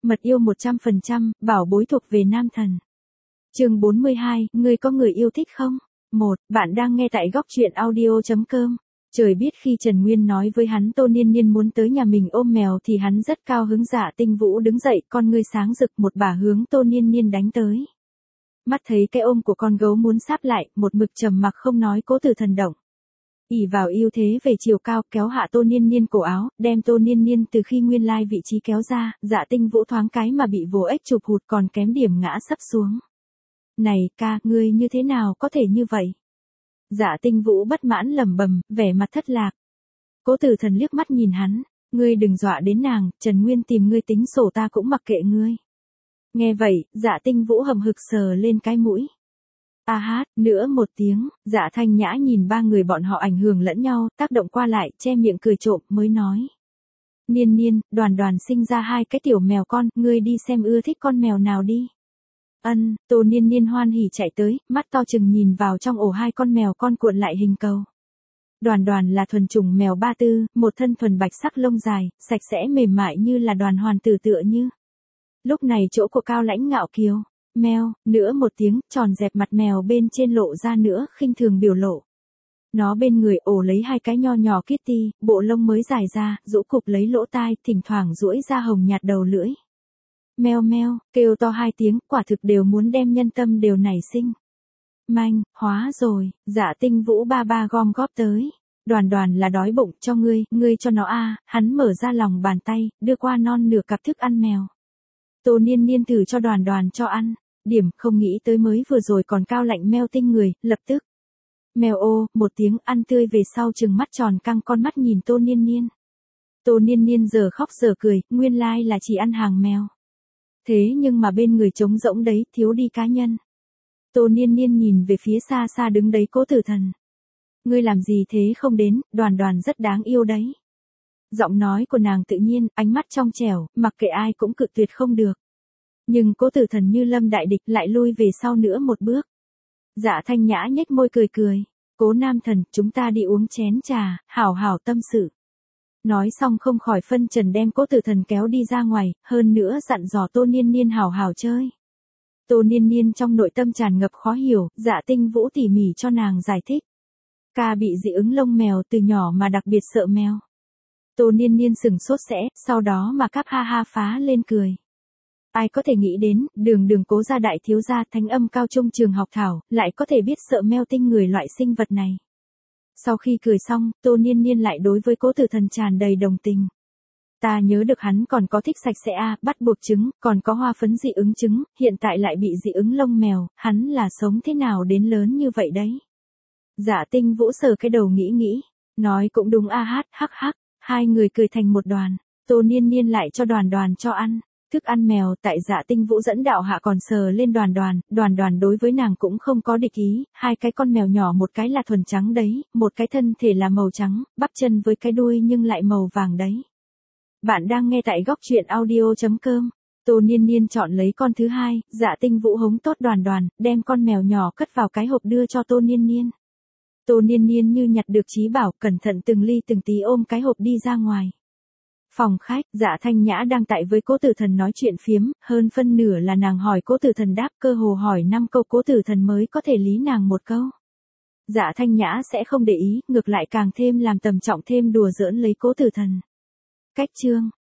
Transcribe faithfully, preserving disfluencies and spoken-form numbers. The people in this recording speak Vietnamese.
Mật yêu một trăm phần trăm, bảo bối thuộc về nam thần. Chương bốn mươi hai, ngươi có người yêu thích không? một. Bạn đang nghe tại góc truyện audio chấm com. Trời biết khi Trần Nguyên nói với hắn Tô Niên Niên muốn tới nhà mình ôm mèo thì hắn rất cao hứng. Dạ Tinh Vũ đứng dậy, con ngươi sáng rực, một bả hướng Tô Niên Niên đánh tới. Mắt thấy cái ôm của con gấu muốn sáp lại, một mực trầm mặc không nói. Cố Tử Thần động ỷ vào ưu thế về chiều cao, kéo hạ Tô Niên Niên cổ áo, đem Tô Niên Niên từ khi nguyên lai vị trí kéo ra. Dạ Tinh Vũ thoáng cái mà bị vồ ếch chụp hụt, còn kém điểm ngã sấp xuống. Này ca, ngươi như thế nào có thể như vậy? Dạ Tinh Vũ bất mãn lẩm bẩm, vẻ mặt thất lạc. Cố Tử Thần liếc mắt nhìn hắn, ngươi đừng dọa đến nàng, Trần Nguyên tìm ngươi tính sổ ta cũng mặc kệ ngươi. Nghe vậy, Dạ Tinh Vũ hầm hực sờ lên cái mũi. A hát, nữa một tiếng, Dạ Thanh Nhã nhìn ba người bọn họ ảnh hưởng lẫn nhau, tác động qua lại, che miệng cười trộm, mới nói. Niên Niên, Đoàn Đoàn sinh ra hai cái tiểu mèo con, ngươi đi xem ưa thích con mèo nào đi. Ân, Tô Niên Niên hoan hỉ chạy tới, mắt to trừng nhìn vào trong ổ hai con mèo con cuộn lại hình cầu. Đoàn Đoàn là thuần chủng mèo Ba Tư, một thân thuần bạch sắc lông dài, sạch sẽ mềm mại như là đoàn hoàn tử tựa như. Lúc này chỗ của Cao Lãnh ngạo kiều, meo, nữa một tiếng, tròn dẹp mặt mèo bên trên lộ ra nữa, khinh thường biểu lộ. Nó bên người ổ lấy hai cái nho nhỏ Kitty, bộ lông mới dài ra, rũ cụp lấy lỗ tai, thỉnh thoảng duỗi ra hồng nhạt đầu lưỡi. Meo meo, kêu to hai tiếng, quả thực đều muốn đem nhân tâm đều nảy sinh. Manh, hóa rồi, Dạ Tinh Vũ ba ba gom góp tới. Đoàn Đoàn là đói bụng, cho ngươi, ngươi cho nó a. Hắn mở ra lòng bàn tay, đưa qua non nửa cặp thức ăn mèo. Tô Niên Niên thử cho Đoàn Đoàn cho ăn, điểm không nghĩ tới mới vừa rồi còn Cao Lạnh meo tinh người, lập tức. Mèo ô, một tiếng ăn tươi về sau trừng mắt tròn căng con mắt nhìn Tô Niên Niên. Tô Niên Niên giờ khóc giờ cười, nguyên lai là chỉ ăn hàng mèo. Thế nhưng mà bên người trống rỗng đấy, thiếu đi cá nhân. Tô Niên Niên nhìn về phía xa xa đứng đấy Cố Tử Thần. Ngươi làm gì thế không đến, Đoàn Đoàn rất đáng yêu đấy. Giọng nói của nàng tự nhiên, ánh mắt trong trẻo, mặc kệ ai cũng cự tuyệt không được. Nhưng Cố Tử Thần như lâm đại địch lại lui về sau nữa một bước. Dạ Thanh Nhã nhếch môi cười cười. Cố nam thần, chúng ta đi uống chén trà, hảo hảo tâm sự. Nói xong không khỏi phân trần đem Cố Tử Thần kéo đi ra ngoài, hơn nữa dặn dò Tô Niên Niên hảo hảo chơi. Tô Niên Niên trong nội tâm tràn ngập khó hiểu, Dạ Tinh Vũ tỉ mỉ cho nàng giải thích. Ca bị dị ứng lông mèo từ nhỏ mà đặc biệt sợ mèo. Tô Niên Niên sừng sốt sẽ, sau đó mà cáp ha ha phá lên cười. Ai có thể nghĩ đến, đường đường Cố gia đại thiếu gia thánh âm cao trung trường học thảo, lại có thể biết sợ mèo tinh người loại sinh vật này. Sau khi cười xong, Tô Niên Niên lại đối với Cố Tử Thần tràn đầy đồng tình. Ta nhớ được hắn còn có thích sạch sẽ a, bắt buộc trứng, còn có hoa phấn dị ứng trứng, hiện tại lại bị dị ứng lông mèo, hắn là sống thế nào đến lớn như vậy đấy. Dạ Tinh Vũ sờ cái đầu nghĩ nghĩ, nói cũng đúng a hát, hắc hắc, hai người cười thành một đoàn, Tô Niên Niên lại cho Đoàn Đoàn cho ăn. Thức ăn mèo tại Dạ Tinh Vũ dẫn đạo hạ còn sờ lên Đoàn Đoàn, Đoàn Đoàn đối với nàng cũng không có địch ý, hai cái con mèo nhỏ một cái là thuần trắng đấy, một cái thân thể là màu trắng, bắp chân với cái đuôi nhưng lại màu vàng đấy. Bạn đang nghe tại góc truyện audio chấm com. Tô Niên Niên chọn lấy con thứ hai, Dạ Tinh Vũ hống tốt Đoàn Đoàn, đem con mèo nhỏ cất vào cái hộp đưa cho Tô Niên Niên. Tô Niên Niên như nhặt được trí bảo, cẩn thận từng ly từng tí ôm cái hộp đi ra ngoài. Phòng khách, Dạ Thanh Nhã đang tại với Cố Tử Thần nói chuyện phiếm, hơn phân nửa là nàng hỏi Cố Tử Thần đáp, cơ hồ hỏi năm câu Cố Tử Thần mới có thể lý nàng một câu. Dạ Thanh Nhã sẽ không để ý, ngược lại càng thêm làm tầm trọng thêm đùa giỡn lấy Cố Tử Thần. Cách chương